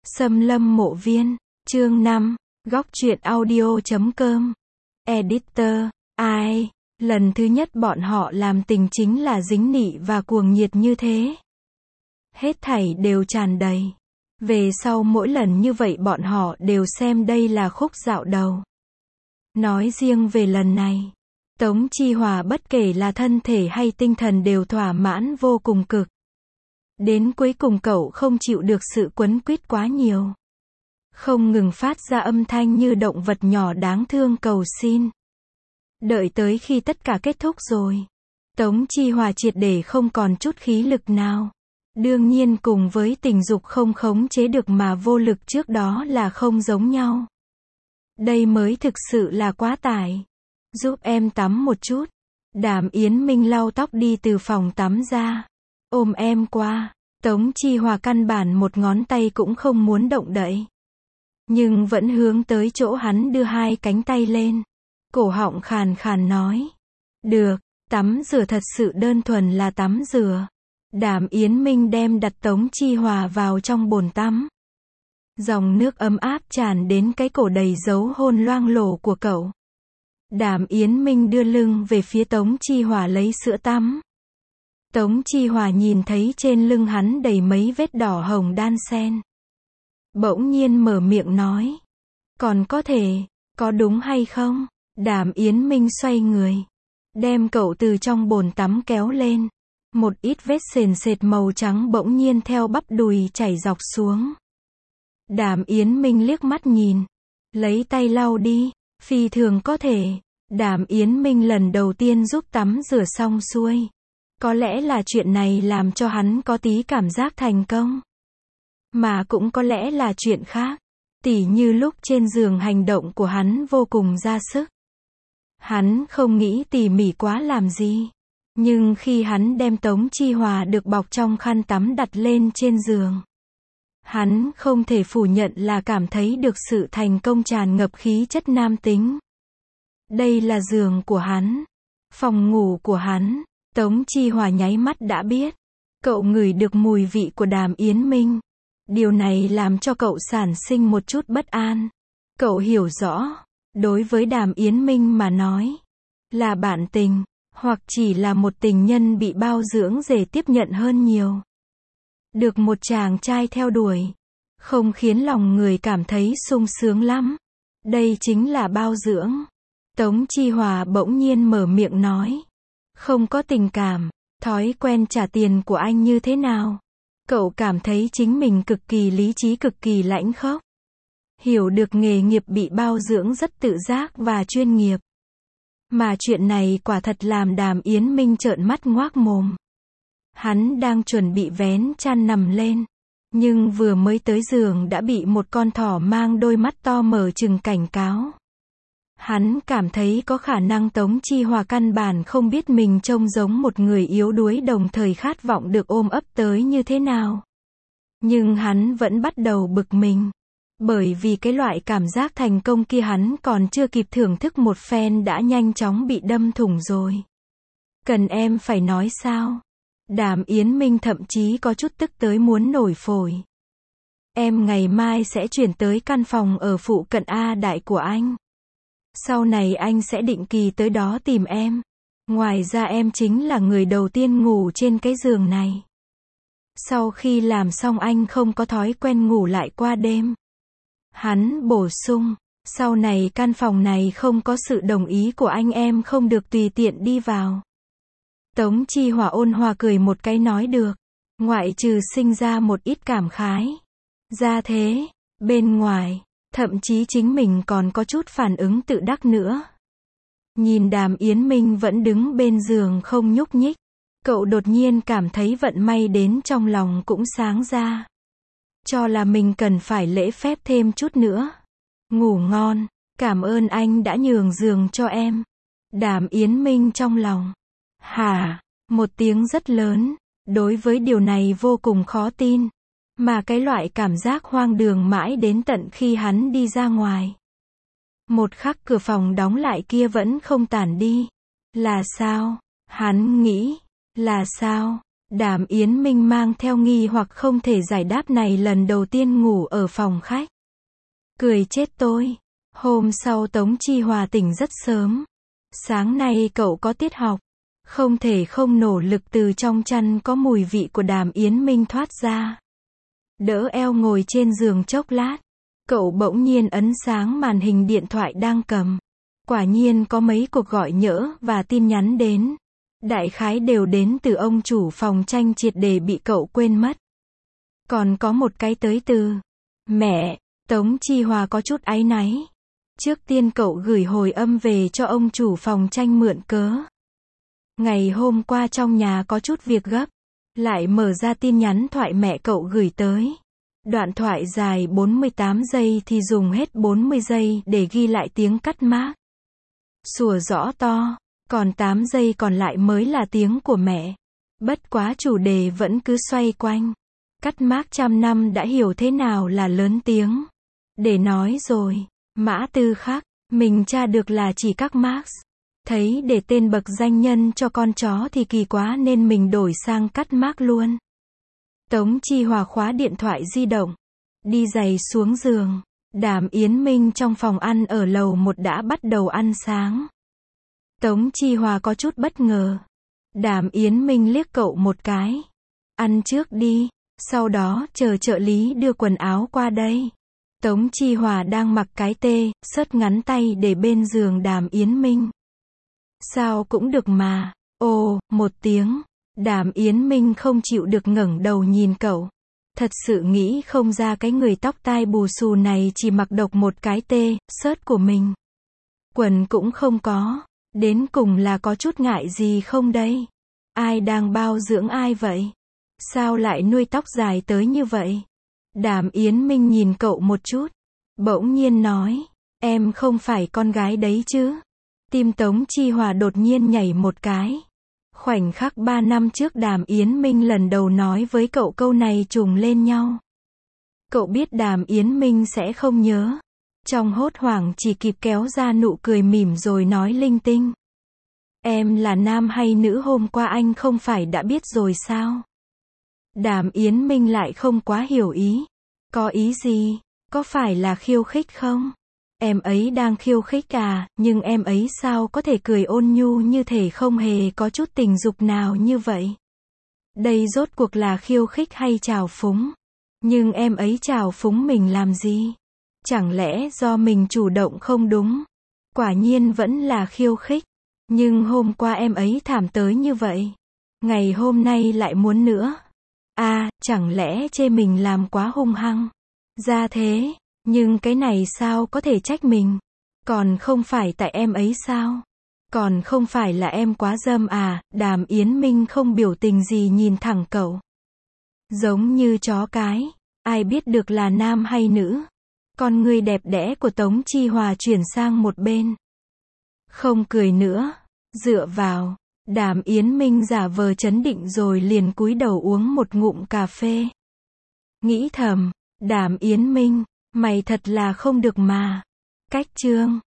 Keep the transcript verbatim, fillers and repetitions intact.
Xâm lâm mộ viên, chương năm, góc truyện audio chấm com. Editor, ai, lần thứ nhất bọn họ làm tình chính là dính nị và cuồng nhiệt như thế. Hết thảy đều tràn đầy. Về sau mỗi lần như vậy bọn họ đều xem đây là khúc dạo đầu. Nói riêng về lần này, Tống Chi Hòa bất kể là thân thể hay tinh thần đều thỏa mãn vô cùng cực. Đến cuối cùng cậu không chịu được sự quấn quýt quá nhiều. Không ngừng phát ra âm thanh như động vật nhỏ đáng thương cầu xin. Đợi tới khi tất cả kết thúc rồi, Tống Chi Hòa triệt để không còn chút khí lực nào. Đương nhiên cùng với tình dục không khống chế được mà vô lực trước đó là không giống nhau. Đây mới thực sự là quá tải. Giúp em tắm một chút. Đàm Yến Minh lau tóc đi từ phòng tắm ra. Ôm em qua. Tống Chi Hòa căn bản một ngón tay cũng không muốn động đậy. Nhưng vẫn hướng tới chỗ hắn đưa hai cánh tay lên. Cổ họng khàn khàn nói. Được, tắm rửa thật sự đơn thuần là tắm rửa. Đàm Yến Minh đem đặt Tống Chi Hòa vào trong bồn tắm. Dòng nước ấm áp tràn đến cái cổ đầy dấu hôn loang lổ của cậu. Đàm Yến Minh đưa lưng về phía Tống Chi Hòa lấy sữa tắm. Tống Chi Hòa nhìn thấy trên lưng hắn đầy mấy vết đỏ hồng đan xen. Bỗng nhiên mở miệng nói. Còn có thể, có đúng hay không? Đàm Yến Minh xoay người. Đem cậu từ trong bồn tắm kéo lên. Một ít vết sền sệt màu trắng bỗng nhiên theo bắp đùi chảy dọc xuống. Đàm Yến Minh liếc mắt nhìn. Lấy tay lau đi. Phi thường có thể. Đàm Yến Minh lần đầu tiên giúp tắm rửa xong xuôi. Có lẽ là chuyện này làm cho hắn có tí cảm giác thành công. Mà cũng có lẽ là chuyện khác. Tỉ như lúc trên giường hành động của hắn vô cùng ra sức. Hắn không nghĩ tỉ mỉ quá làm gì. Nhưng khi hắn đem Tống Chi Hòa được bọc trong khăn tắm đặt lên trên giường. Hắn không thể phủ nhận là cảm thấy được sự thành công tràn ngập khí chất nam tính. Đây là giường của hắn. Phòng ngủ của hắn. Tống Chi Hòa nháy mắt đã biết. Cậu ngửi được mùi vị của Đàm Yến Minh. Điều này làm cho cậu sản sinh một chút bất an. Cậu hiểu rõ. Đối với Đàm Yến Minh mà nói. Là bạn tình. Hoặc chỉ là một tình nhân bị bao dưỡng dễ tiếp nhận hơn nhiều. Được một chàng trai theo đuổi. Không khiến lòng người cảm thấy sung sướng lắm. Đây chính là bao dưỡng. Tống Chi Hòa bỗng nhiên mở miệng nói. Không có tình cảm. Thói quen trả tiền của anh như thế nào? Cậu cảm thấy chính mình cực kỳ lý trí cực kỳ lãnh khốc. Hiểu được nghề nghiệp bị bao dưỡng rất tự giác và chuyên nghiệp. Mà chuyện này quả thật làm Đàm Yến Minh trợn mắt ngoác mồm. Hắn đang chuẩn bị vén chăn nằm lên. Nhưng vừa mới tới giường đã bị một con thỏ mang đôi mắt to mở trừng cảnh cáo. Hắn cảm thấy có khả năng Tống Chi Hòa căn bản không biết mình trông giống một người yếu đuối đồng thời khát vọng được ôm ấp tới như thế nào. Nhưng hắn vẫn bắt đầu bực mình. Bởi vì cái loại cảm giác thành công kia hắn còn chưa kịp thưởng thức một phen đã nhanh chóng bị đâm thủng rồi. Cần em phải nói sao? Đàm Yến Minh thậm chí có chút tức tới muốn nổi phổi. Em ngày mai sẽ chuyển tới căn phòng ở phụ cận A Đại của anh. Sau này anh sẽ định kỳ tới đó tìm em. Ngoài ra em chính là người đầu tiên ngủ trên cái giường này. Sau khi làm xong anh không có thói quen ngủ lại qua đêm. Hắn bổ sung, sau này căn phòng này không có sự đồng ý của anh em không được tùy tiện đi vào. Tống Chi Hòa ôn hòa cười một cái nói được. Ngoại trừ sinh ra một ít cảm khái. Ra thế, bên ngoài. Thậm chí chính mình còn có chút phản ứng tự đắc nữa. Nhìn Đàm Yến Minh vẫn đứng bên giường không nhúc nhích. Cậu đột nhiên cảm thấy vận may đến trong lòng cũng sáng ra. Cho là mình cần phải lễ phép thêm chút nữa. Ngủ ngon, cảm ơn anh đã nhường giường cho em. Đàm Yến Minh trong lòng. Hả, một tiếng rất lớn. Đối với điều này vô cùng khó tin. Mà cái loại cảm giác hoang đường mãi đến tận khi hắn đi ra ngoài. Một khắc cửa phòng đóng lại kia vẫn không tản đi. Là sao? Hắn nghĩ. Là sao? Đàm Yến Minh mang theo nghi hoặc không thể giải đáp này lần đầu tiên ngủ ở phòng khách. Cười chết tôi. Hôm sau Tống Chi Hòa tỉnh rất sớm. Sáng nay cậu có tiết học. Không thể không nỗ lực từ trong chăn có mùi vị của Đàm Yến Minh thoát ra. Đỡ eo ngồi trên giường chốc lát. Cậu bỗng nhiên ấn sáng màn hình điện thoại đang cầm. Quả nhiên có mấy cuộc gọi nhỡ và tin nhắn đến. Đại khái đều đến từ ông chủ phòng tranh triệt để bị cậu quên mất. Còn có một cái tới từ mẹ. Tống Chi Hòa có chút áy náy. Trước tiên cậu gửi hồi âm về cho ông chủ phòng tranh mượn cớ. Ngày hôm qua trong nhà có chút việc gấp. Lại mở ra tin nhắn thoại mẹ cậu gửi tới. Đoạn thoại dài bốn mươi tám giây thì dùng hết bốn mươi giây để ghi lại tiếng cắt mác. Sủa rõ to. Còn tám giây còn lại mới là tiếng của mẹ. Bất quá chủ đề vẫn cứ xoay quanh. Cắt mác trăm năm đã hiểu thế nào là lớn tiếng. Để nói rồi. Mã Tư Khắc. Mình tra được là chỉ các Marx. Thấy để tên bậc danh nhân cho con chó thì kỳ quá nên mình đổi sang cắt mác luôn. Tống Chi Hòa khóa điện thoại di động. Đi giày xuống giường. Đàm Yến Minh trong phòng ăn ở lầu một đã bắt đầu ăn sáng. Tống Chi Hòa có chút bất ngờ. Đàm Yến Minh liếc cậu một cái. Ăn trước đi, sau đó chờ trợ lý đưa quần áo qua đây. Tống Chi Hòa đang mặc cái tê, sớt ngắn tay để bên giường Đàm Yến Minh. Sao cũng được mà. Ồ, một tiếng. Đàm Yến Minh không chịu được ngẩng đầu nhìn cậu. Thật sự nghĩ không ra cái người tóc tai bù xù này chỉ mặc độc một cái tê, sớt của mình. Quần cũng không có. Đến cùng là có chút ngại gì không đây? Ai đang bao dưỡng ai vậy? Sao lại nuôi tóc dài tới như vậy? Đàm Yến Minh nhìn cậu một chút. Bỗng nhiên nói. Em không phải con gái đấy chứ? Tim Tống Chi Hòa đột nhiên nhảy một cái. Khoảnh khắc ba năm trước Đàm Yến Minh lần đầu nói với cậu câu này trùng lên nhau. Cậu biết Đàm Yến Minh sẽ không nhớ. Trong hốt hoảng chỉ kịp kéo ra nụ cười mỉm rồi nói linh tinh. Em là nam hay nữ hôm qua anh không phải đã biết rồi sao? Đàm Yến Minh lại không quá hiểu ý. Có ý gì? Có phải là khiêu khích không? Em ấy đang khiêu khích à, nhưng em ấy sao có thể cười ôn nhu như thể không hề có chút tình dục nào như vậy? Đây rốt cuộc là khiêu khích hay trào phúng? Nhưng em ấy trào phúng mình làm gì? Chẳng lẽ do mình chủ động không đúng? Quả nhiên vẫn là khiêu khích. Nhưng hôm qua em ấy thảm tới như vậy. Ngày hôm nay lại muốn nữa. À, chẳng lẽ chê mình làm quá hung hăng? Ra thế, nhưng cái này sao có thể trách mình? Còn không phải tại em ấy sao? Còn không phải là em quá dâm à? Đàm Yến Minh không biểu tình gì nhìn thẳng cậu. Giống như chó cái. Ai biết được là nam hay nữ? Con người đẹp đẽ của Tống Chi Hòa chuyển sang một bên. Không cười nữa. Dựa vào. Đàm Yến Minh giả vờ trấn định rồi liền cúi đầu uống một ngụm cà phê. Nghĩ thầm. Đàm Yến Minh. Mày thật là không được mà. Cách chương.